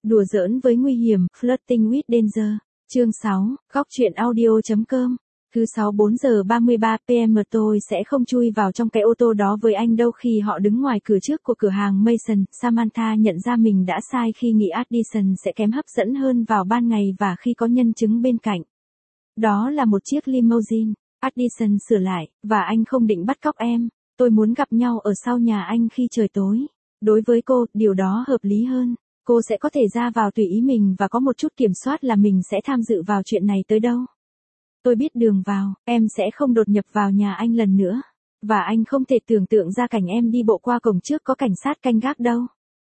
Đùa giỡn với nguy hiểm, Flirting with Danger. Chương 6, góc truyện audio.com. Thứ 6 4 giờ 33 PM tôi sẽ không chui vào trong cái ô tô đó với anh đâu. Khi họ đứng ngoài cửa trước của cửa hàng Mason, Samantha nhận ra mình đã sai khi nghĩ Addison sẽ kém hấp dẫn hơn vào ban ngày và khi có nhân chứng bên cạnh. Đó là một chiếc limousine. Addison sửa lại, và anh không định bắt cóc em. Tôi muốn gặp nhau ở sau nhà anh khi trời tối. Đối với cô, điều đó hợp lý hơn. Cô sẽ có thể ra vào tùy ý mình và có một chút kiểm soát là mình sẽ tham dự vào chuyện này tới đâu. Tôi biết đường vào, em sẽ không đột nhập vào nhà anh lần nữa. Và anh không thể tưởng tượng ra cảnh em đi bộ qua cổng trước có cảnh sát canh gác đâu.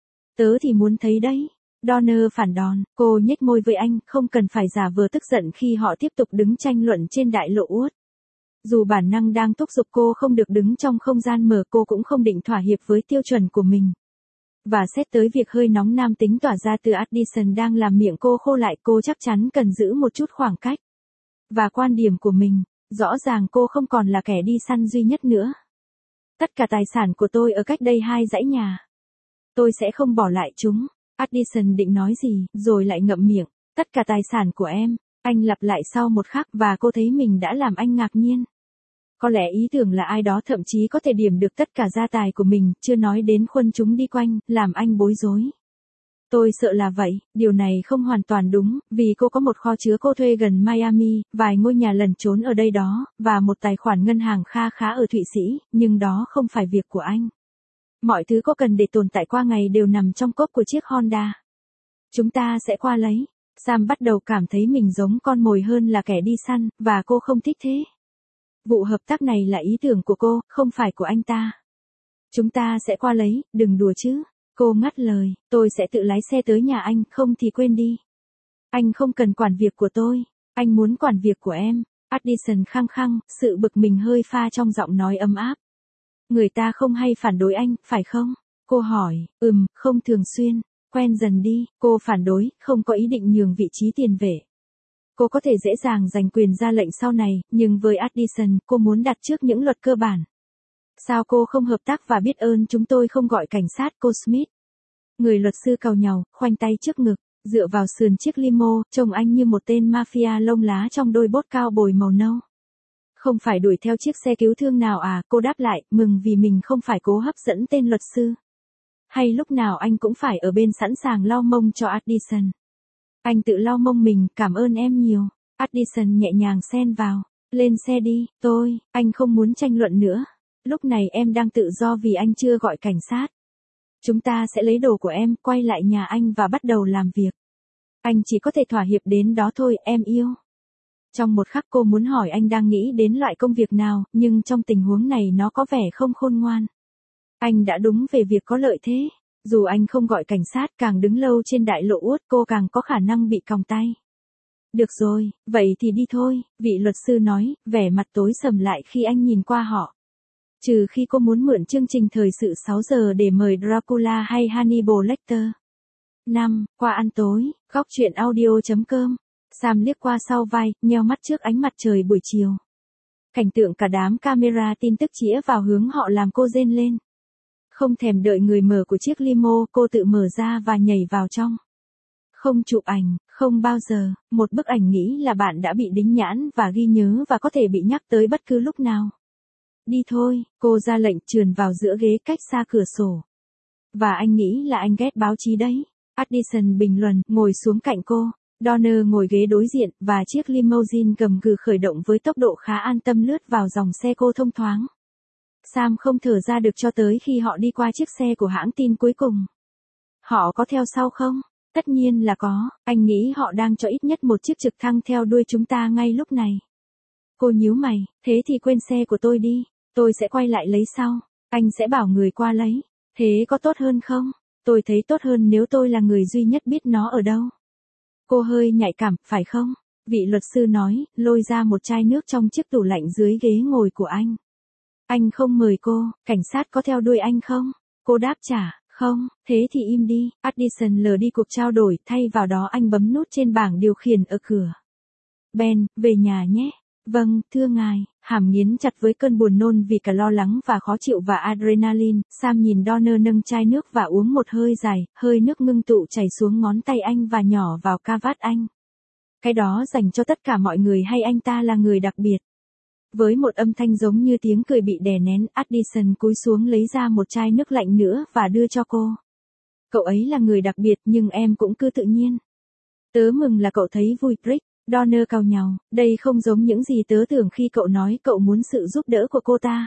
Tớ thì muốn thấy đấy. Donner phản đòn, cô nhếch môi với anh, không cần phải giả vờ tức giận khi họ tiếp tục đứng tranh luận trên đại lộ uất. Dù bản năng đang thúc giục cô không được đứng trong không gian mở, cô cũng không định thỏa hiệp với tiêu chuẩn của mình. Và xét tới việc hơi nóng nam tính tỏa ra từ Addison đang làm miệng cô khô lại, cô chắc chắn cần giữ một chút khoảng cách. Và quan điểm của mình, rõ ràng cô không còn là kẻ đi săn duy nhất nữa. Tất cả tài sản của tôi ở cách đây 2 dãy nhà. Tôi sẽ không bỏ lại chúng. Addison định nói gì, rồi lại ngậm miệng. Tất cả tài sản của em, anh lặp lại sau một khắc và cô thấy mình đã làm anh ngạc nhiên. Có lẽ ý tưởng là ai đó thậm chí có thể điểm được tất cả gia tài của mình, chưa nói đến khuân chúng đi quanh, làm anh bối rối. Tôi sợ là vậy, điều này không hoàn toàn đúng, vì cô có một kho chứa cô thuê gần Miami, vài ngôi nhà lẩn trốn ở đây đó, và một tài khoản ngân hàng kha khá ở Thụy Sĩ, nhưng đó không phải việc của anh. Mọi thứ cô cần để tồn tại qua ngày đều nằm trong cốp của chiếc Honda. Chúng ta sẽ qua lấy. Sam bắt đầu cảm thấy mình giống con mồi hơn là kẻ đi săn, và cô không thích thế. Vụ hợp tác này là ý tưởng của cô, không phải của anh ta. Chúng ta sẽ qua lấy, đừng đùa chứ. Cô ngắt lời, tôi sẽ tự lái xe tới nhà anh, không thì quên đi. Anh không cần quản việc của tôi, anh muốn quản việc của em. Addison khăng khăng, sự bực mình hơi pha trong giọng nói ấm áp. Người ta không hay phản đối anh, phải không? Cô hỏi, không thường xuyên. Quen dần đi, cô phản đối, không có ý định nhường vị trí tiền vệ. Cô có thể dễ dàng giành quyền ra lệnh sau này, nhưng với Addison, cô muốn đặt trước những luật cơ bản. Sao cô không hợp tác và biết ơn chúng tôi không gọi cảnh sát, cô Smith? Người luật sư càu nhàu, khoanh tay trước ngực, dựa vào sườn chiếc limo, trông anh như một tên mafia lông lá trong đôi bốt cao bồi màu nâu. Không phải đuổi theo chiếc xe cứu thương nào à? Cô đáp lại, mừng vì mình không phải cố hấp dẫn tên luật sư. Hay lúc nào anh cũng phải ở bên sẵn sàng lau mông cho Addison. Anh tự lau mông mình, cảm ơn em nhiều. Addison nhẹ nhàng xen vào. Lên xe đi, anh không muốn tranh luận nữa. Lúc này em đang tự do vì anh chưa gọi cảnh sát. Chúng ta sẽ lấy đồ của em, quay lại nhà anh và bắt đầu làm việc. Anh chỉ có thể thỏa hiệp đến đó thôi, em yêu. Trong một khắc cô muốn hỏi anh đang nghĩ đến loại công việc nào, nhưng trong tình huống này nó có vẻ không khôn ngoan. Anh đã đúng về việc có lợi thế. Dù anh không gọi cảnh sát, càng đứng lâu trên đại lộ uất cô càng có khả năng bị còng tay. Được rồi, vậy thì đi thôi, vị luật sư nói, vẻ mặt tối sầm lại khi anh nhìn qua họ. Trừ khi cô muốn mượn chương trình thời sự 6 giờ để mời Dracula hay Hannibal Lecter. 5. Qua ăn tối, góc truyện audio.com. Sam liếc qua sau vai, nheo mắt trước ánh mặt trời buổi chiều. Cảnh tượng cả đám camera tin tức chĩa vào hướng họ làm cô rên lên. Không thèm đợi người mở của chiếc limo, cô tự mở ra và nhảy vào trong. Không chụp ảnh, không bao giờ, một bức ảnh nghĩ là bạn đã bị đính nhãn và ghi nhớ và có thể bị nhắc tới bất cứ lúc nào. Đi thôi, cô ra lệnh trườn vào giữa ghế cách xa cửa sổ. Và anh nghĩ là anh ghét báo chí đấy. Addison bình luận, ngồi xuống cạnh cô. Donner ngồi ghế đối diện, và chiếc limousine gầm gừ khởi động với tốc độ khá an tâm lướt vào dòng xe cô thông thoáng. Sam không thở ra được cho tới khi họ đi qua chiếc xe của hãng tin cuối cùng. Họ có theo sau không? Tất nhiên là có, anh nghĩ họ đang cho ít nhất một chiếc trực thăng theo đuôi chúng ta ngay lúc này. Cô nhíu mày, thế thì quên xe của tôi đi, tôi sẽ quay lại lấy sau, anh sẽ bảo người qua lấy, thế có tốt hơn không? Tôi thấy tốt hơn nếu tôi là người duy nhất biết nó ở đâu. Cô hơi nhạy cảm, phải không? Vị luật sư nói, lôi ra một chai nước trong chiếc tủ lạnh dưới ghế ngồi của anh. Anh không mời cô, cảnh sát có theo đuôi anh không? Cô đáp trả, không, thế thì im đi. Addison lờ đi cuộc trao đổi, thay vào đó anh bấm nút trên bảng điều khiển ở cửa. Ben, về nhà nhé. Vâng, thưa ngài, hàm nghiến chặt với cơn buồn nôn vì cả lo lắng và khó chịu và adrenaline, Sam nhìn Donner nâng chai nước và uống một hơi dài, hơi nước ngưng tụ chảy xuống ngón tay anh và nhỏ vào ca vát anh. Cái đó dành cho tất cả mọi người hay anh ta là người đặc biệt? Với một âm thanh giống như tiếng cười bị đè nén, Addison cúi xuống lấy ra một chai nước lạnh nữa và đưa cho cô. Cậu ấy là người đặc biệt nhưng em cũng cứ tự nhiên. Tớ mừng là cậu thấy vui, Rick. Donner cau nhàu, đây không giống những gì tớ tưởng khi cậu nói cậu muốn sự giúp đỡ của cô ta.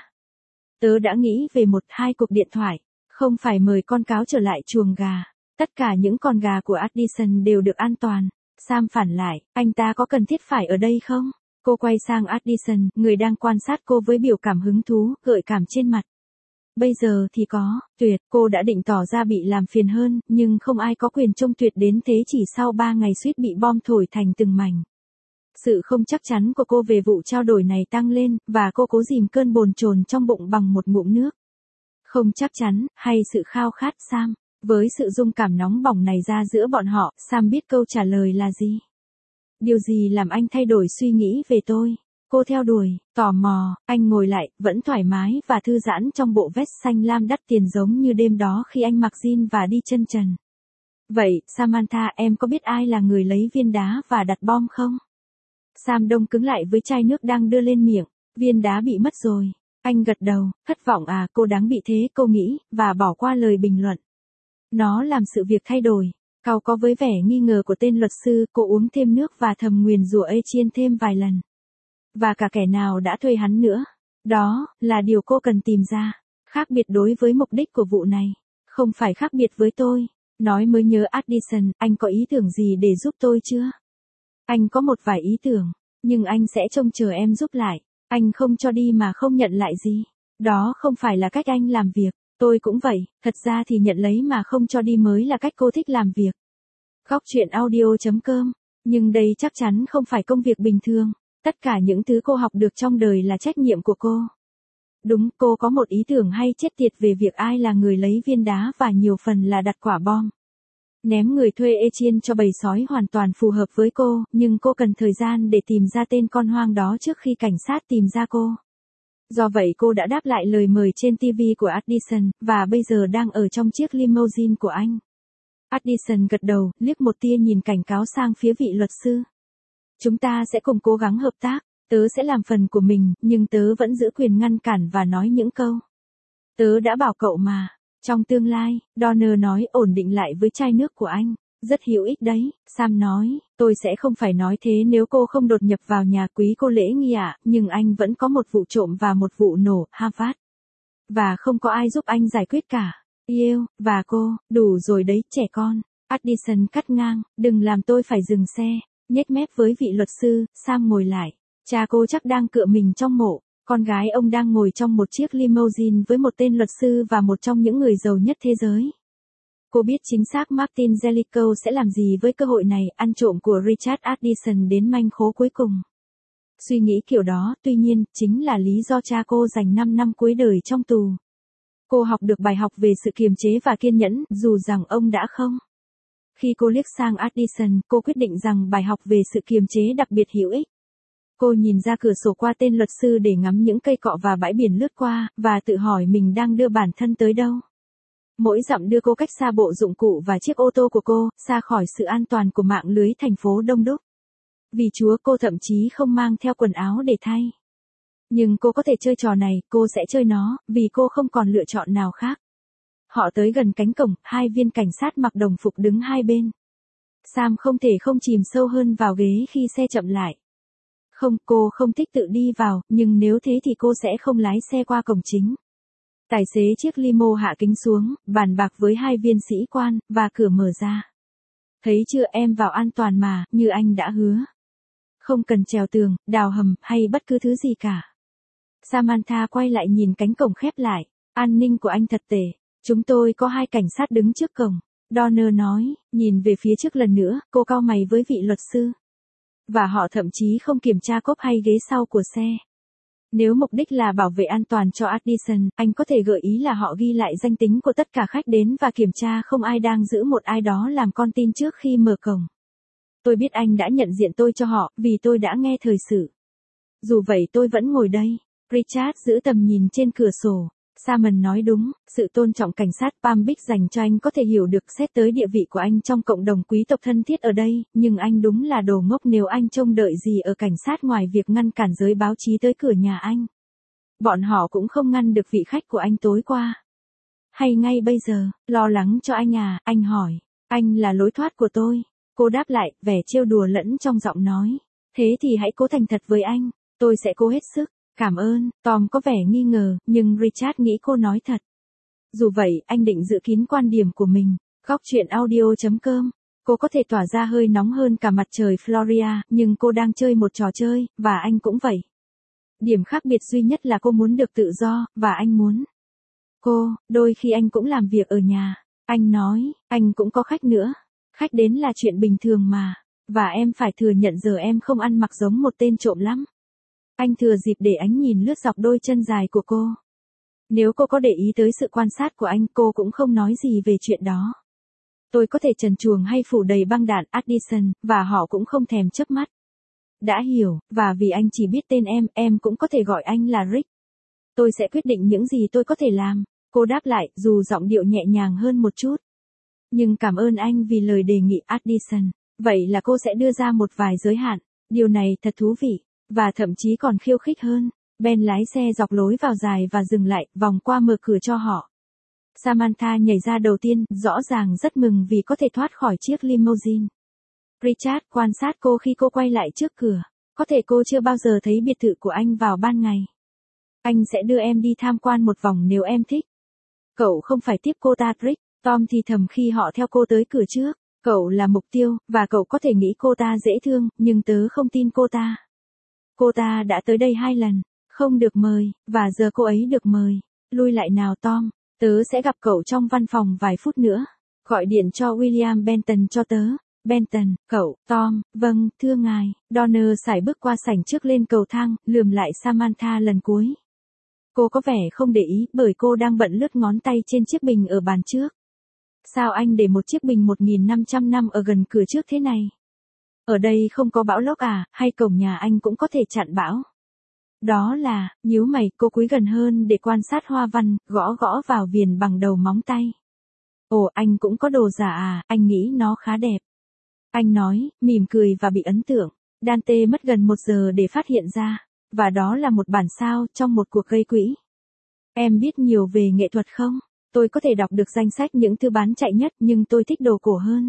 Tớ đã nghĩ về 1-2 cuộc điện thoại, không phải mời con cáo trở lại chuồng gà. Tất cả những con gà của Addison đều được an toàn. Sam phản lại, anh ta có cần thiết phải ở đây không? Cô quay sang Addison, người đang quan sát cô với biểu cảm hứng thú, gợi cảm trên mặt. Bây giờ thì có, tuyệt, cô đã định tỏ ra bị làm phiền hơn, nhưng không ai có quyền trông tuyệt đến thế chỉ sau 3 ngày suýt bị bom thổi thành từng mảnh. Sự không chắc chắn của cô về vụ trao đổi này tăng lên, và cô cố dìm cơn bồn chồn trong bụng bằng một ngụm nước. Không chắc chắn, hay sự khao khát, Sam? Với sự rung cảm nóng bỏng này ra giữa bọn họ, Sam biết câu trả lời là gì. Điều gì làm anh thay đổi suy nghĩ về tôi? Cô theo đuổi, tò mò, anh ngồi lại, vẫn thoải mái và thư giãn trong bộ vest xanh lam đắt tiền giống như đêm đó khi anh mặc jean và đi chân trần. Vậy, Samantha, em có biết ai là người lấy viên đá và đặt bom không? Sam đông cứng lại với chai nước đang đưa lên miệng. Viên đá bị mất rồi. Anh gật đầu, thất vọng à, cô đáng bị thế, cô nghĩ, và bỏ qua lời bình luận. Nó làm sự việc thay đổi. Cau có với vẻ nghi ngờ của tên luật sư, cô uống thêm nước và thầm nguyền rủa Etienne thêm vài lần. Và cả kẻ nào đã thuê hắn nữa. Đó, là điều cô cần tìm ra. Khác biệt đối với mục đích của vụ này. Không phải khác biệt với tôi. Nói mới nhớ Addison, anh có ý tưởng gì để giúp tôi chưa? Anh có một vài ý tưởng, nhưng anh sẽ trông chờ em giúp lại. Anh không cho đi mà không nhận lại gì. Đó không phải là cách anh làm việc. Tôi cũng vậy, thật ra thì nhận lấy mà không cho đi mới là cách cô thích làm việc. Góc truyện audio.com. Nhưng đây chắc chắn không phải công việc bình thường. Tất cả những thứ cô học được trong đời là trách nhiệm của cô. Đúng, cô có một ý tưởng hay chết tiệt về việc ai là người lấy viên đá và nhiều phần là đặt quả bom. Ném người thuê Etienne cho bầy sói hoàn toàn phù hợp với cô, nhưng cô cần thời gian để tìm ra tên con hoang đó trước khi cảnh sát tìm ra cô. Do vậy cô đã đáp lại lời mời trên TV của Addison, và bây giờ đang ở trong chiếc limousine của anh. Addison gật đầu, liếc một tia nhìn cảnh cáo sang phía vị luật sư. Chúng ta sẽ cùng cố gắng hợp tác, tớ sẽ làm phần của mình, nhưng tớ vẫn giữ quyền ngăn cản và nói những câu. Tớ đã bảo cậu mà. Trong tương lai, Donner nói ổn định lại với chai nước của anh. Rất hữu ích đấy, Sam nói, tôi sẽ không phải nói thế nếu cô không đột nhập vào nhà quý cô lễ nghi ạ, nhưng anh vẫn có một vụ trộm và một vụ nổ, Harvard. Và không có ai giúp anh giải quyết cả. Yêu, và cô, đủ rồi đấy, trẻ con. Addison cắt ngang, đừng làm tôi phải dừng xe. Nhếch mép với vị luật sư, Sam ngồi lại. Cha cô chắc đang cựa mình trong mộ. Con gái ông đang ngồi trong một chiếc limousine với một tên luật sư và một trong những người giàu nhất thế giới. Cô biết chính xác Martin Jellicoe sẽ làm gì với cơ hội này, ăn trộm của Richard Addison đến manh khố cuối cùng. Suy nghĩ kiểu đó, tuy nhiên, chính là lý do cha cô dành 5 năm cuối đời trong tù. Cô học được bài học về sự kiềm chế và kiên nhẫn, dù rằng ông đã không. Khi cô liếc sang Addison, cô quyết định rằng bài học về sự kiềm chế đặc biệt hữu ích. Cô nhìn ra cửa sổ qua tên luật sư để ngắm những cây cọ và bãi biển lướt qua, và tự hỏi mình đang đưa bản thân tới đâu. Mỗi dặm đưa cô cách xa bộ dụng cụ và chiếc ô tô của cô, xa khỏi sự an toàn của mạng lưới thành phố đông đúc. Vì Chúa, cô thậm chí không mang theo quần áo để thay. Nhưng cô có thể chơi trò này, cô sẽ chơi nó, vì cô không còn lựa chọn nào khác. Họ tới gần cánh cổng, 2 viên cảnh sát mặc đồng phục đứng hai bên. Sam không thể không chìm sâu hơn vào ghế khi xe chậm lại. Không, cô không thích tự đi vào, nhưng nếu thế thì cô sẽ không lái xe qua cổng chính. Tài xế chiếc limo hạ kính xuống, bàn bạc với 2 viên sĩ quan, và cửa mở ra. Thấy chưa, em vào an toàn mà, như anh đã hứa. Không cần trèo tường, đào hầm, hay bất cứ thứ gì cả. Samantha quay lại nhìn cánh cổng khép lại. An ninh của anh thật tệ. Chúng tôi có 2 cảnh sát đứng trước cổng. Donner nói, nhìn về phía trước lần nữa, cô cau mày với vị luật sư. Và họ thậm chí không kiểm tra cốp hay ghế sau của xe. Nếu mục đích là bảo vệ an toàn cho Addison, anh có thể gợi ý là họ ghi lại danh tính của tất cả khách đến và kiểm tra không ai đang giữ một ai đó làm con tin trước khi mở cổng. Tôi biết anh đã nhận diện tôi cho họ, vì tôi đã nghe thời sự. Dù vậy tôi vẫn ngồi đây. Richard giữ tầm nhìn trên cửa sổ. Simon nói đúng, sự tôn trọng cảnh sát Palm Beach dành cho anh có thể hiểu được xét tới địa vị của anh trong cộng đồng quý tộc thân thiết ở đây, nhưng anh đúng là đồ ngốc nếu anh trông đợi gì ở cảnh sát ngoài việc ngăn cản giới báo chí tới cửa nhà anh. Bọn họ cũng không ngăn được vị khách của anh tối qua. Hay ngay bây giờ, lo lắng cho anh à, anh hỏi. Anh là lối thoát của tôi. Cô đáp lại, vẻ trêu đùa lẫn trong giọng nói. Thế thì hãy cố thành thật với anh, tôi sẽ cố hết sức. Cảm ơn, Tom có vẻ nghi ngờ, nhưng Richard nghĩ cô nói thật. Dù vậy, anh định giữ kín quan điểm của mình. Góc chuyện audio.com. Cô có thể tỏa ra hơi nóng hơn cả mặt trời Florida, nhưng cô đang chơi một trò chơi, và anh cũng vậy. Điểm khác biệt duy nhất là cô muốn được tự do, và anh muốn. Đôi khi anh cũng làm việc ở nhà. Anh nói, anh cũng có khách nữa. Khách đến là chuyện bình thường mà. Và em phải thừa nhận giờ em không ăn mặc giống một tên trộm lắm. Anh thừa dịp để ánh nhìn lướt dọc đôi chân dài của cô. Nếu cô có để ý tới sự quan sát của anh, cô cũng không nói gì về chuyện đó. Tôi có thể trần truồng hay phủ đầy băng đạn Addison, và họ cũng không thèm chớp mắt. Đã hiểu, và vì anh chỉ biết tên em cũng có thể gọi anh là Rick. Tôi sẽ quyết định những gì tôi có thể làm. Cô đáp lại, dù giọng điệu nhẹ nhàng hơn một chút. Nhưng cảm ơn anh vì lời đề nghị Addison. Vậy là cô sẽ đưa ra một vài giới hạn. Điều này thật thú vị. Và thậm chí còn khiêu khích hơn. Ben lái xe dọc lối vào dài và dừng lại, vòng qua mở cửa cho họ. Samantha nhảy ra đầu tiên, rõ ràng rất mừng vì có thể thoát khỏi chiếc limousine. Richard quan sát cô khi cô quay lại trước cửa. Có thể cô chưa bao giờ thấy biệt thự của anh vào ban ngày. Anh sẽ đưa em đi tham quan một vòng nếu em thích. Cậu không phải tiếp cô ta, Rick. Tom thì thầm khi họ theo cô tới cửa trước. Cậu là mục tiêu, và cậu có thể nghĩ cô ta dễ thương, nhưng tớ không tin cô ta. Cô ta đã tới đây 2 lần, không được mời, và giờ cô ấy được mời. Lui lại nào Tom, tớ sẽ gặp cậu trong văn phòng vài phút nữa. Gọi điện cho William Benton cho tớ. Benton, cậu, Tom, vâng, thưa ngài. Donner sải bước qua sảnh trước lên cầu thang, lườm lại Samantha lần cuối. Cô có vẻ không để ý bởi cô đang bận lướt ngón tay trên chiếc bình ở bàn trước. Sao anh để một chiếc bình 1.500 năm ở gần cửa trước thế này? Ở đây không có bão lốc à, hay cổng nhà anh cũng có thể chặn bão? Đó là, nhíu mày, cô cúi gần hơn để quan sát hoa văn, gõ gõ vào viền bằng đầu móng tay. Ồ, anh cũng có đồ giả à, anh nghĩ nó khá đẹp. Anh nói, mỉm cười và bị ấn tượng. Dante mất gần 1 giờ để phát hiện ra. Và đó là một bản sao trong một cuộc gây quỹ. Em biết nhiều về nghệ thuật không? Tôi có thể đọc được danh sách những thứ bán chạy nhất nhưng tôi thích đồ cổ hơn.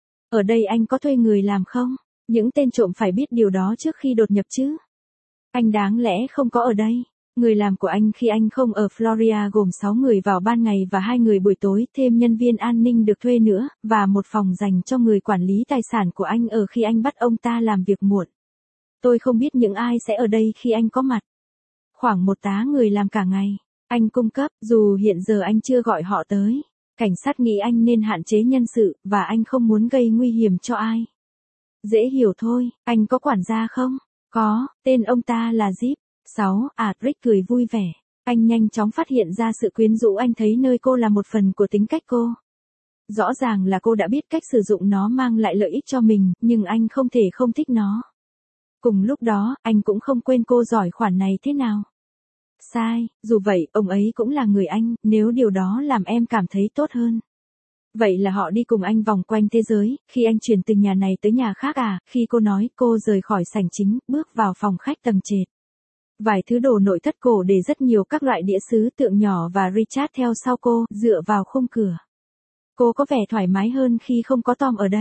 Ở đây anh có thuê người làm không? Những tên trộm phải biết điều đó trước khi đột nhập chứ. Anh đáng lẽ không có ở đây. Người làm của anh khi anh không ở Florida gồm 6 người vào ban ngày và 2 người buổi tối, thêm nhân viên an ninh được thuê nữa, và một phòng dành cho người quản lý tài sản của anh ở khi anh bắt ông ta làm việc muộn. Tôi không biết những ai sẽ ở đây khi anh có mặt. Khoảng 1 tá người làm cả ngày. Anh cung cấp, dù hiện giờ anh chưa gọi họ tới. Cảnh sát nghĩ anh nên hạn chế nhân sự, và anh không muốn gây nguy hiểm cho ai. Dễ hiểu thôi, anh có quản gia không? Có, tên ông ta là Zip. 6. Rick cười vui vẻ. Anh nhanh chóng phát hiện ra sự quyến rũ anh thấy nơi cô là một phần của tính cách cô. Rõ ràng là cô đã biết cách sử dụng nó mang lại lợi ích cho mình, nhưng anh không thể không thích nó. Cùng lúc đó, anh cũng không quên cô giỏi khoản này thế nào. Sai, dù vậy, ông ấy cũng là người anh, nếu điều đó làm em cảm thấy tốt hơn. Vậy là họ đi cùng anh vòng quanh thế giới, khi anh chuyển từ nhà này tới nhà khác à, khi cô nói, cô rời khỏi sảnh chính, bước vào phòng khách tầng trệt. Vài thứ đồ nội thất cổ để rất nhiều các loại đĩa sứ tượng nhỏ và Richard theo sau cô, dựa vào khung cửa. Cô có vẻ thoải mái hơn khi không có Tom ở đây.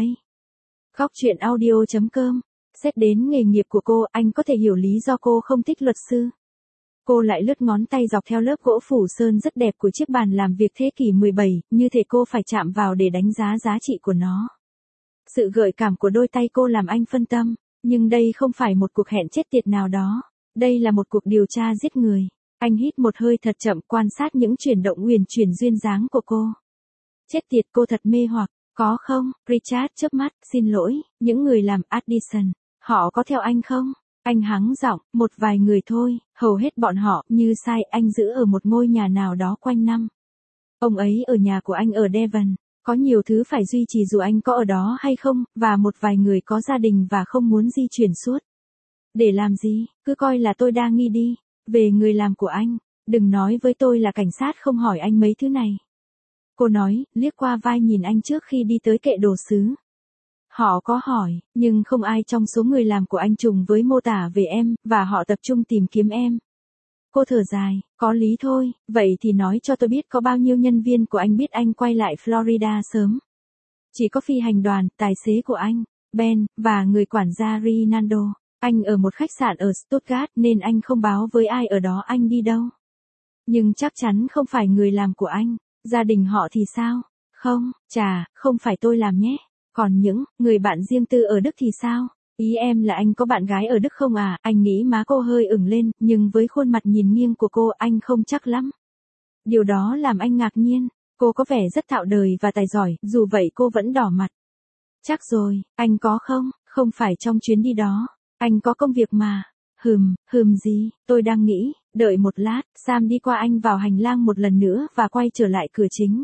Góc chuyện audio.com. Xét đến nghề nghiệp của cô, anh có thể hiểu lý do cô không thích luật sư. Cô lại lướt ngón tay dọc theo lớp gỗ phủ sơn rất đẹp của chiếc bàn làm việc thế kỷ 17, như thể cô phải chạm vào để đánh giá giá trị của nó. Sự gợi cảm của đôi tay cô làm anh phân tâm, nhưng đây không phải một cuộc hẹn chết tiệt nào đó. Đây là một cuộc điều tra giết người. Anh hít một hơi thật chậm quan sát những chuyển động uyển chuyển duyên dáng của cô. Chết tiệt, cô thật mê hoặc, có không? Richard chớp mắt, xin lỗi, những người làm Addison, họ có theo anh không? Anh hắng giọng, một vài người thôi, hầu hết bọn họ, như sai, anh giữ ở một ngôi nhà nào đó quanh năm. Ông ấy ở nhà của anh ở Devon, có nhiều thứ phải duy trì dù anh có ở đó hay không, và một vài người có gia đình và không muốn di chuyển suốt. Để làm gì, cứ coi là tôi đa nghi đi. Về người làm của anh, đừng nói với tôi là cảnh sát không hỏi anh mấy thứ này. Cô nói, liếc qua vai nhìn anh trước khi đi tới kệ đồ sứ. Họ có hỏi, nhưng không ai trong số người làm của anh trùng với mô tả về em, và họ tập trung tìm kiếm em. Cô thở dài, có lý thôi, vậy thì nói cho tôi biết có bao nhiêu nhân viên của anh biết anh quay lại Florida sớm. Chỉ có phi hành đoàn, tài xế của anh, Ben, và người quản gia Rinaldo. Anh ở một khách sạn ở Stuttgart nên anh không báo với ai ở đó anh đi đâu. Nhưng chắc chắn không phải người làm của anh. Gia đình họ thì sao? Không, không phải tôi làm nhé. Còn những người bạn riêng tư ở Đức thì sao? Ý em là anh có bạn gái ở Đức không à? Anh nghĩ má cô hơi ửng lên, nhưng với khuôn mặt nhìn nghiêng của cô anh không chắc lắm. Điều đó làm anh ngạc nhiên. Cô có vẻ rất thạo đời và tài giỏi, dù vậy cô vẫn đỏ mặt. Chắc rồi, anh có không? Không phải trong chuyến đi đó. Anh có công việc mà. Gì, tôi đang nghĩ, đợi một lát, Sam đi qua anh vào hành lang một lần nữa và quay trở lại cửa chính.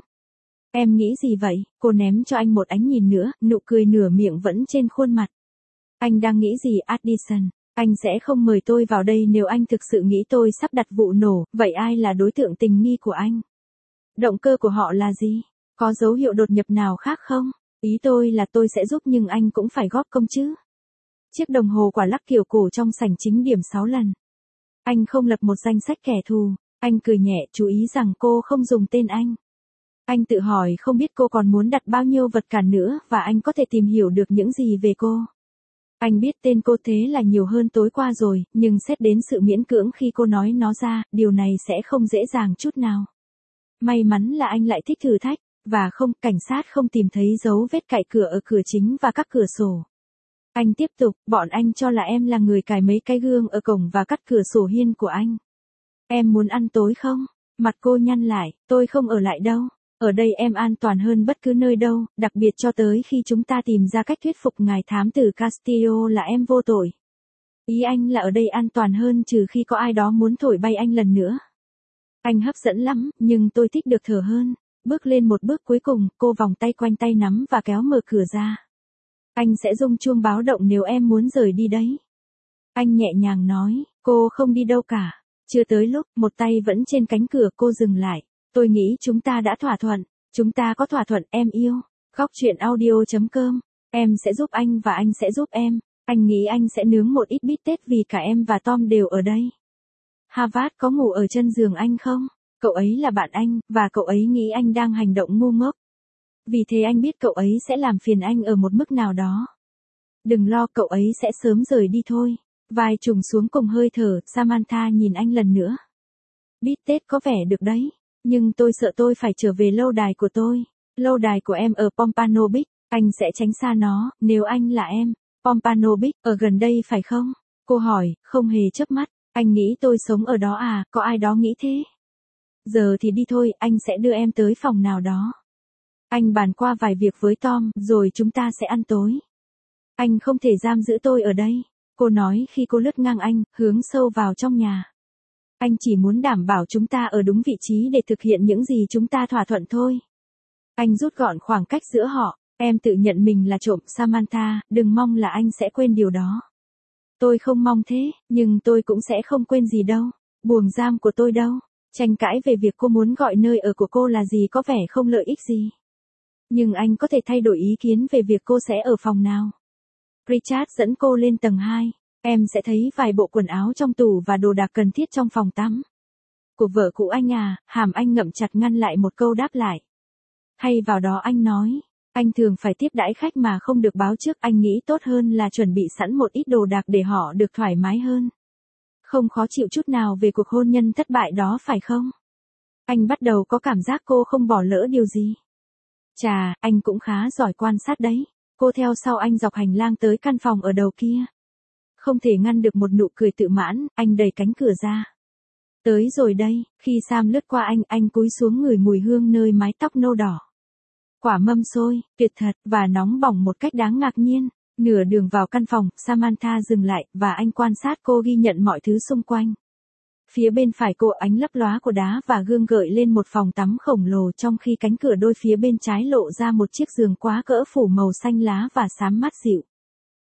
Em nghĩ gì vậy? Cô ném cho anh một ánh nhìn nữa, nụ cười nửa miệng vẫn trên khuôn mặt. Anh đang nghĩ gì Addison? Anh sẽ không mời tôi vào đây nếu anh thực sự nghĩ tôi sắp đặt vụ nổ, vậy ai là đối tượng tình nghi của anh? Động cơ của họ là gì? Có dấu hiệu đột nhập nào khác không? Ý tôi là tôi sẽ giúp nhưng anh cũng phải góp công chứ. Chiếc đồng hồ quả lắc kiểu cổ trong sảnh chính điểm 6 lần. Anh không lập một danh sách kẻ thù, anh cười nhẹ chú ý rằng cô không dùng tên anh. Anh tự hỏi không biết cô còn muốn đặt bao nhiêu vật cản nữa và anh có thể tìm hiểu được những gì về cô. Anh biết tên cô thế là nhiều hơn tối qua rồi, nhưng xét đến sự miễn cưỡng khi cô nói nó ra, điều này sẽ không dễ dàng chút nào. May mắn là anh lại thích thử thách, và không, cảnh sát không tìm thấy dấu vết cạy cửa ở cửa chính và các cửa sổ. Anh tiếp tục, bọn anh cho là em là người cài mấy cái gương ở cổng và cắt cửa sổ hiên của anh. Em muốn ăn tối không? Mặt cô nhăn lại, tôi không ở lại đâu. Ở đây em an toàn hơn bất cứ nơi đâu, đặc biệt cho tới khi chúng ta tìm ra cách thuyết phục ngài thám tử Castillo là em vô tội. Ý anh là ở đây an toàn hơn trừ khi có ai đó muốn thổi bay anh lần nữa. Anh hấp dẫn lắm, nhưng tôi thích được thở hơn. Bước lên một bước cuối cùng, cô vòng tay quanh tay nắm và kéo mở cửa ra. Anh sẽ rung chuông báo động nếu em muốn rời đi đấy. Anh nhẹ nhàng nói, cô không đi đâu cả. Chưa tới lúc, một tay vẫn trên cánh cửa cô dừng lại. Tôi nghĩ chúng ta đã thỏa thuận. Chúng ta có thỏa thuận em yêu. Góc chuyện audio.com. Em sẽ giúp anh và anh sẽ giúp em. Anh nghĩ anh sẽ nướng một ít bít tết vì cả em và Tom đều ở đây. Harvard có ngủ ở chân giường anh không? Cậu ấy là bạn anh, và cậu ấy nghĩ anh đang hành động ngu ngốc. Vì thế anh biết cậu ấy sẽ làm phiền anh ở một mức nào đó. Đừng lo, cậu ấy sẽ sớm rời đi thôi. Vai trùng xuống cùng hơi thở, Samantha nhìn anh lần nữa. Bít tết có vẻ được đấy, nhưng tôi sợ tôi phải trở về lâu đài của tôi. Lâu đài của em ở Pompano Beach, anh sẽ tránh xa nó, nếu anh là em. Pompano Beach, ở gần đây phải không? Cô hỏi, không hề chớp mắt. Anh nghĩ tôi sống ở đó à, có ai đó nghĩ thế? Giờ thì đi thôi, anh sẽ đưa em tới phòng nào đó. Anh bàn qua vài việc với Tom, rồi chúng ta sẽ ăn tối. Anh không thể giam giữ tôi ở đây, cô nói khi cô lướt ngang anh, hướng sâu vào trong nhà. Anh chỉ muốn đảm bảo chúng ta ở đúng vị trí để thực hiện những gì chúng ta thỏa thuận thôi. Anh rút gọn khoảng cách giữa họ, em tự nhận mình là trộm Samantha, đừng mong là anh sẽ quên điều đó. Tôi không mong thế, nhưng tôi cũng sẽ không quên gì đâu. Buồng giam của tôi đâu. Tranh cãi về việc cô muốn gọi nơi ở của cô là gì có vẻ không lợi ích gì. Nhưng anh có thể thay đổi ý kiến về việc cô sẽ ở phòng nào. Richard dẫn cô lên tầng 2. Em sẽ thấy vài bộ quần áo trong tủ và đồ đạc cần thiết trong phòng tắm. Của vợ cũ anh à, hàm anh ngậm chặt ngăn lại một câu đáp lại. Thay vào đó anh nói, anh thường phải tiếp đãi khách mà không được báo trước, anh nghĩ tốt hơn là chuẩn bị sẵn một ít đồ đạc để họ được thoải mái hơn. Không khó chịu chút nào về cuộc hôn nhân thất bại đó phải không? Anh bắt đầu có cảm giác cô không bỏ lỡ điều gì. Chà, anh cũng khá giỏi quan sát đấy. Cô theo sau anh dọc hành lang tới căn phòng ở đầu kia. Không thể ngăn được một nụ cười tự mãn, anh đẩy cánh cửa ra. Tới rồi đây, khi Sam lướt qua anh cúi xuống ngửi mùi hương nơi mái tóc nâu đỏ. Quả mâm xôi, tuyệt thật, và nóng bỏng một cách đáng ngạc nhiên. Nửa đường vào căn phòng, Samantha dừng lại, và anh quan sát cô ghi nhận mọi thứ xung quanh. Phía bên phải cô ánh lấp lóa của đá và gương gợi lên một phòng tắm khổng lồ trong khi cánh cửa đôi phía bên trái lộ ra một chiếc giường quá cỡ phủ màu xanh lá và xám mát dịu.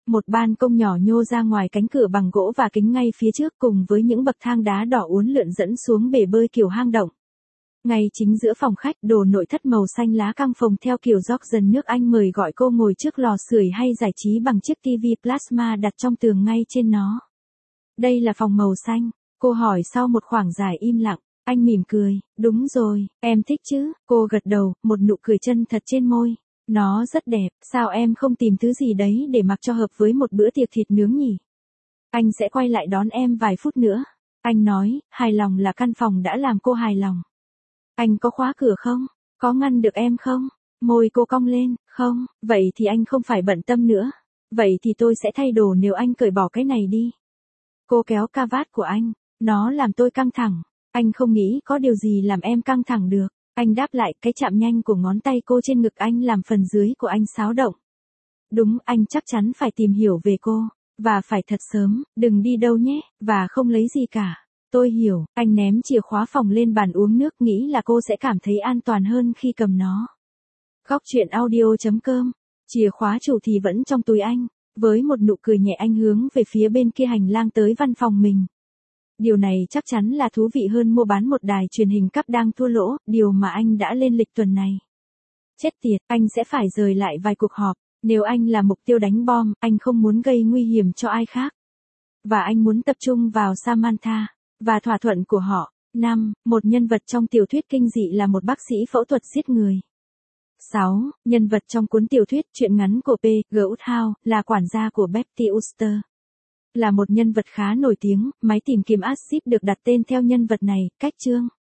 Một ban công nhỏ nhô ra ngoài cánh cửa bằng gỗ và kính ngay phía trước cùng với những bậc thang đá đỏ uốn lượn dẫn xuống bể bơi kiểu hang động. Ngay chính giữa phòng khách, đồ nội thất màu xanh lá căng phồng theo kiểu Georgian nước Anh mời gọi cô ngồi trước lò sưởi hay giải trí bằng chiếc TV plasma đặt trong tường ngay trên nó. Đây là phòng màu xanh, cô hỏi sau một khoảng dài im lặng. Anh mỉm cười, đúng rồi, em thích chứ, cô gật đầu, một nụ cười chân thật trên môi. Nó rất đẹp, sao em không tìm thứ gì đấy để mặc cho hợp với một bữa tiệc thịt nướng nhỉ? Anh sẽ quay lại đón em vài phút nữa. Anh nói, hài lòng là căn phòng đã làm cô hài lòng. Anh có khóa cửa không? Có ngăn được em không? Môi cô cong lên, không, vậy thì anh không phải bận tâm nữa. Vậy thì tôi sẽ thay đồ nếu anh cởi bỏ cái này đi. Cô kéo cà vạt của anh, nó làm tôi căng thẳng. Anh không nghĩ có điều gì làm em căng thẳng được. Anh đáp lại, cái chạm nhanh của ngón tay cô trên ngực anh làm phần dưới của anh xáo động. Đúng, anh chắc chắn phải tìm hiểu về cô. Và phải thật sớm, đừng đi đâu nhé, và không lấy gì cả. Tôi hiểu, anh ném chìa khóa phòng lên bàn uống nước nghĩ là cô sẽ cảm thấy an toàn hơn khi cầm nó. Góc chuyện audio.com. Chìa khóa chủ thì vẫn trong túi anh. Với một nụ cười nhẹ anh hướng về phía bên kia hành lang tới văn phòng mình. Điều này chắc chắn là thú vị hơn mua bán một đài truyền hình cáp đang thua lỗ, điều mà anh đã lên lịch tuần này. Chết tiệt, anh sẽ phải rời lại vài cuộc họp. Nếu anh là mục tiêu đánh bom, anh không muốn gây nguy hiểm cho ai khác. Và anh muốn tập trung vào Samantha. Và thỏa thuận của họ. 5. Một nhân vật trong tiểu thuyết kinh dị là một bác sĩ phẫu thuật giết người. 6. Nhân vật trong cuốn tiểu thuyết truyện ngắn của P. G. Woodhouse là quản gia của Betty Wooster. Là một nhân vật khá nổi tiếng, máy tìm kiếm axit được đặt tên theo nhân vật này, cách chương.